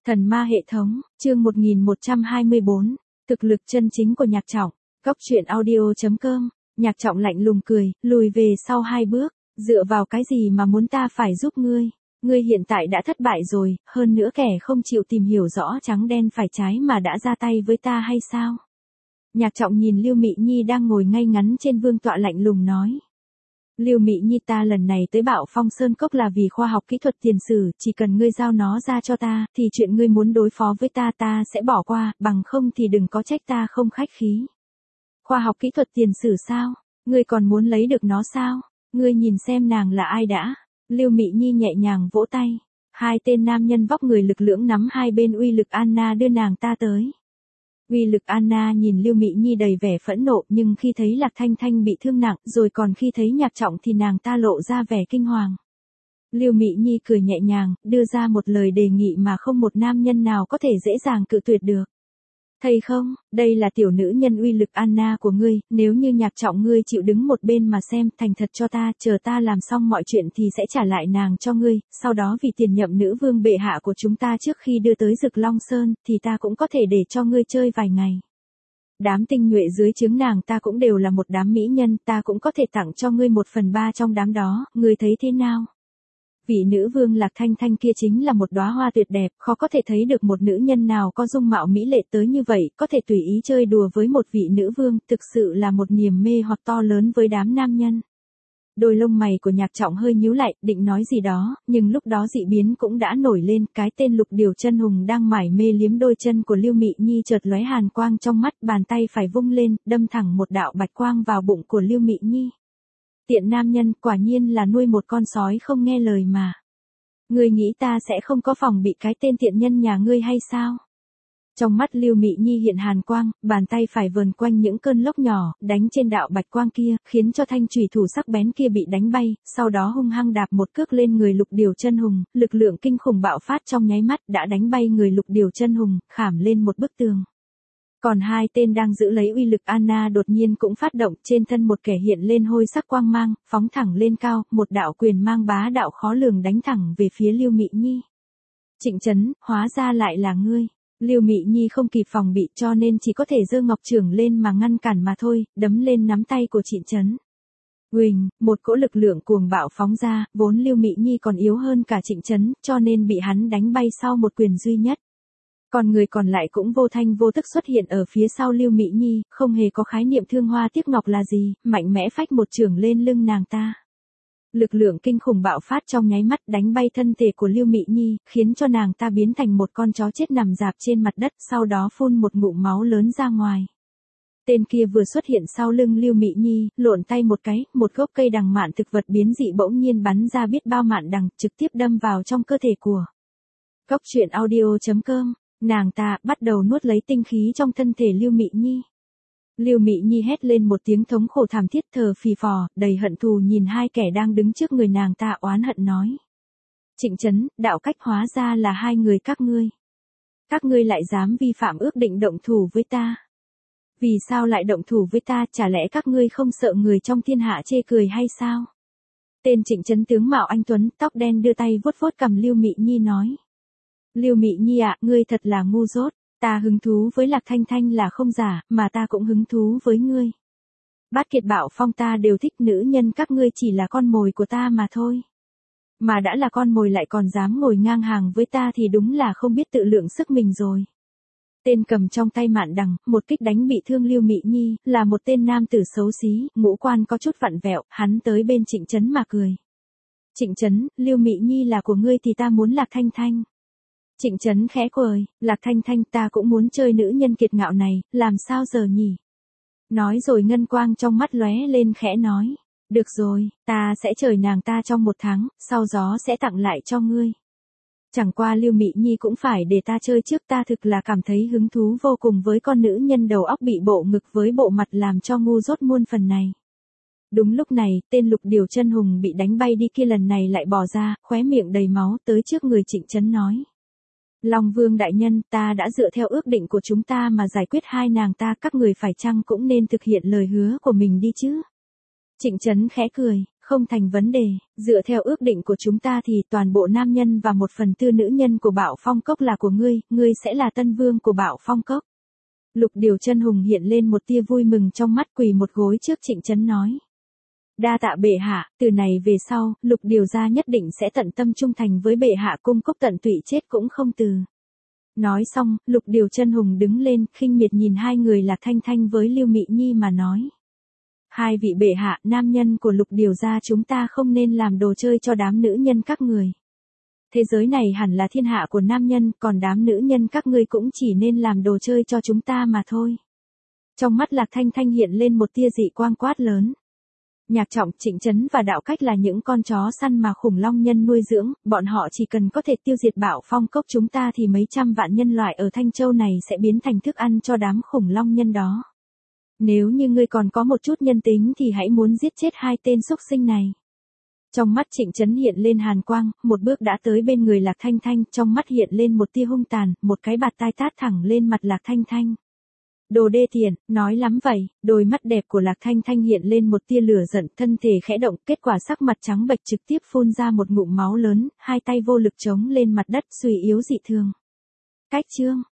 Thần ma hệ thống, chương 1124, thực lực chân chính của Nhạc Trọng, Góc truyện audio.com, Nhạc Trọng lạnh lùng cười, lùi về sau 2 bước, dựa vào cái gì mà muốn ta phải giúp ngươi? Ngươi hiện tại đã thất bại rồi, hơn nữa kẻ không chịu tìm hiểu rõ trắng đen phải trái mà đã ra tay với ta hay sao? Nhạc Trọng nhìn Lưu Mị Nhi đang ngồi ngay ngắn trên vương tọa lạnh lùng nói. Lưu Mị Nhi, ta lần này tới Bạo Phong Sơn Cốc là vì khoa học kỹ thuật tiền sử, chỉ cần ngươi giao nó ra cho ta, thì chuyện ngươi muốn đối phó với ta sẽ bỏ qua, bằng không thì đừng có trách ta không khách khí. Khoa học kỹ thuật tiền sử sao? Ngươi còn muốn lấy được nó sao? Ngươi nhìn xem nàng là ai đã? Lưu Mị Nhi nhẹ nhàng vỗ tay. 2 tên nam nhân vóc người lực lưỡng nắm hai bên uy lực Anna đưa nàng ta tới. Uy lực Anna nhìn Lưu Mị Nhi đầy vẻ phẫn nộ, nhưng khi thấy Lạc Thanh Thanh bị thương nặng, rồi còn khi thấy Nhạc Trọng thì nàng ta lộ ra vẻ kinh hoàng. Lưu Mị Nhi cười nhẹ nhàng, đưa ra một lời đề nghị mà không một nam nhân nào có thể dễ dàng cự tuyệt được. Thấy không, đây là tiểu nữ nhân uy lực Anna của ngươi, nếu như Nhạc Trọng ngươi chịu đứng một bên mà xem, thành thật cho ta, chờ ta làm xong mọi chuyện thì sẽ trả lại nàng cho ngươi, sau đó vì tiền nhậm nữ vương bệ hạ của chúng ta trước khi đưa tới Dực Long Sơn, thì ta cũng có thể để cho ngươi chơi vài ngày. Đám tinh nhuệ dưới trướng nàng ta cũng đều là một đám mỹ nhân, ta cũng có thể tặng cho ngươi 1/3 trong đám đó, ngươi thấy thế nào? Vị nữ vương Lạc Thanh Thanh kia chính là một đóa hoa tuyệt đẹp, khó có thể thấy được một nữ nhân nào có dung mạo mỹ lệ tới như vậy, có thể tùy ý chơi đùa với một vị nữ vương, thực sự là một niềm mê hoặc to lớn với đám nam nhân. Đôi lông mày của Nhạc Trọng hơi nhíu lại, định nói gì đó, nhưng lúc đó dị biến cũng đã nổi lên, cái tên Lục Điều Chân Hùng đang mải mê liếm đôi chân của Lưu Mị Nhi chợt lóe hàn quang trong mắt, bàn tay phải vung lên, đâm thẳng một đạo bạch quang vào bụng của Lưu Mị Nhi. Tiện nam nhân, quả nhiên là nuôi một con sói không nghe lời mà. Ngươi nghĩ ta sẽ không có phòng bị cái tên tiện nhân nhà ngươi hay sao? Trong mắt Lưu Mị Nhi hiện hàn quang, bàn tay phải vờn quanh những cơn lốc nhỏ, đánh trên đạo bạch quang kia, khiến cho thanh chùy thủ sắc bén kia bị đánh bay, sau đó hung hăng đạp một cước lên người Lục Điều Chân Hùng, lực lượng kinh khủng bạo phát trong nháy mắt đã đánh bay người Lục Điều Chân Hùng, khảm lên một bức tường. Còn 2 tên đang giữ lấy uy lực Anna đột nhiên cũng phát động, trên thân một kẻ hiện lên hôi sắc quang mang, phóng thẳng lên cao, một đạo quyền mang bá đạo khó lường đánh thẳng về phía Lưu Mị Nhi. Trịnh Chấn, hóa ra lại là ngươi. Lưu Mị Nhi không kịp phòng bị cho nên chỉ có thể giơ ngọc chưởng lên mà ngăn cản mà thôi, đấm lên nắm tay của Trịnh Chấn. Huỳnh, một cỗ lực lượng cuồng bạo phóng ra, vốn Lưu Mị Nhi còn yếu hơn cả Trịnh Chấn, cho nên bị hắn đánh bay sau một quyền duy nhất. Còn người còn lại cũng vô thanh vô tức xuất hiện ở phía sau Lưu Mị Nhi, không hề có khái niệm thương hoa tiếc ngọc là gì, mạnh mẽ phách một chưởng lên lưng nàng ta. Lực lượng kinh khủng bạo phát trong nháy mắt đánh bay thân thể của Lưu Mị Nhi, khiến cho nàng ta biến thành một con chó chết nằm rạp trên mặt đất, sau đó phun một ngụm máu lớn ra ngoài. Tên kia vừa xuất hiện sau lưng Lưu Mị Nhi, lộn tay một cái, một gốc cây đằng mạn thực vật biến dị bỗng nhiên bắn ra biết bao mạn đằng, trực tiếp đâm vào trong cơ thể của. Góc truyện audio.com. Nàng ta bắt đầu nuốt lấy tinh khí trong thân thể Lưu Mị Nhi. Lưu Mị Nhi hét lên một tiếng thống khổ thảm thiết, thở phì phò, đầy hận thù nhìn 2 kẻ đang đứng trước người nàng ta oán hận nói. Trịnh Chấn, Đạo Cách, hóa ra là 2 người các ngươi. Các ngươi lại dám vi phạm ước định động thủ với ta. Vì sao lại động thủ với ta, chả lẽ các ngươi không sợ người trong thiên hạ chê cười hay sao? Tên Trịnh Chấn tướng mạo anh tuấn, tóc đen đưa tay vuốt vuốt cằm Lưu Mị Nhi nói. Lưu Mị Nhi ạ, ngươi thật là ngu dốt, ta hứng thú với Lạc Thanh Thanh là không giả, mà ta cũng hứng thú với ngươi. Bát Kiệt Bạo Phong ta đều thích, nữ nhân các ngươi chỉ là con mồi của ta mà thôi. Mà đã là con mồi lại còn dám ngồi ngang hàng với ta thì đúng là không biết tự lượng sức mình rồi. Tên cầm trong tay mạn đằng, một kích đánh bị thương Lưu Mị Nhi, là một tên nam tử xấu xí, ngũ quan có chút vặn vẹo, hắn tới bên Trịnh Chấn mà cười. Trịnh Chấn, Lưu Mị Nhi là của ngươi thì ta muốn Lạc Thanh Thanh. Trịnh Chấn khẽ cười, Lạc Thanh Thanh, ta cũng muốn chơi nữ nhân kiệt ngạo này, làm sao giờ nhỉ? Nói rồi ngân quang trong mắt lóe lên khẽ nói, được rồi, ta sẽ chơi nàng ta trong 1 tháng, sau đó sẽ tặng lại cho ngươi. Chẳng qua Lưu Mị Nhi cũng phải để ta chơi trước, ta thực là cảm thấy hứng thú vô cùng với con nữ nhân đầu óc bị bộ ngực với bộ mặt làm cho ngu dốt muôn phần này. Đúng lúc này, tên Lục Điều Chân Hùng bị đánh bay đi kia lần này lại bò ra, khóe miệng đầy máu, tới trước người Trịnh Chấn nói. Long Vương đại nhân, ta đã dựa theo ước định của chúng ta mà giải quyết 2 nàng ta, các người phải chăng cũng nên thực hiện lời hứa của mình đi chứ? Trịnh Chấn khẽ cười, Không thành vấn đề, dựa theo ước định của chúng ta thì toàn bộ nam nhân và 1/4 nữ nhân của Bạo Phong Cốc là của ngươi sẽ là tân vương của Bạo Phong Cốc. Lục Điều Chân Hùng hiện lên một tia vui mừng trong mắt, quỳ một gối trước Trịnh Chấn nói. Đa tạ bệ hạ, từ này về sau, Lục Điều gia nhất định sẽ tận tâm trung thành với bệ hạ, cung cốc tận tụy, chết cũng không từ. Nói xong, Lục Điều Chân Hùng đứng lên, khinh miệt nhìn hai người Lạc Thanh Thanh với Lưu Mị Nhi mà nói. Hai vị bệ hạ, nam nhân của Lục Điều gia chúng ta không nên làm đồ chơi cho đám nữ nhân các người. Thế giới này hẳn là thiên hạ của nam nhân, còn đám nữ nhân các ngươi cũng chỉ nên làm đồ chơi cho chúng ta mà thôi. Trong mắt Lạc Thanh Thanh hiện lên một tia dị quang, quát lớn. Nhạc Trọng, Trịnh Chấn và Đạo Cách là những con chó săn mà khủng long nhân nuôi dưỡng, bọn họ chỉ cần có thể tiêu diệt Bạo Phong Cốc chúng ta thì mấy trăm vạn nhân loại ở Thanh Châu này sẽ biến thành thức ăn cho đám khủng long nhân đó. Nếu như ngươi còn có một chút nhân tính thì hãy muốn giết chết hai tên xúc sinh này. Trong mắt Trịnh Chấn hiện lên hàn quang, một bước đã tới bên người Lạc Thanh Thanh, trong mắt hiện lên một tia hung tàn, một cái bạt tai tát thẳng lên mặt Lạc Thanh Thanh. Đồ đê tiện, nói lắm vậy, đôi mắt đẹp của Lạc Thanh Thanh hiện lên một tia lửa giận, thân thể khẽ động, kết quả sắc mặt trắng bệch trực tiếp phun ra một ngụm máu lớn, hai tay vô lực chống lên mặt đất, suy yếu dị thường. Cách chương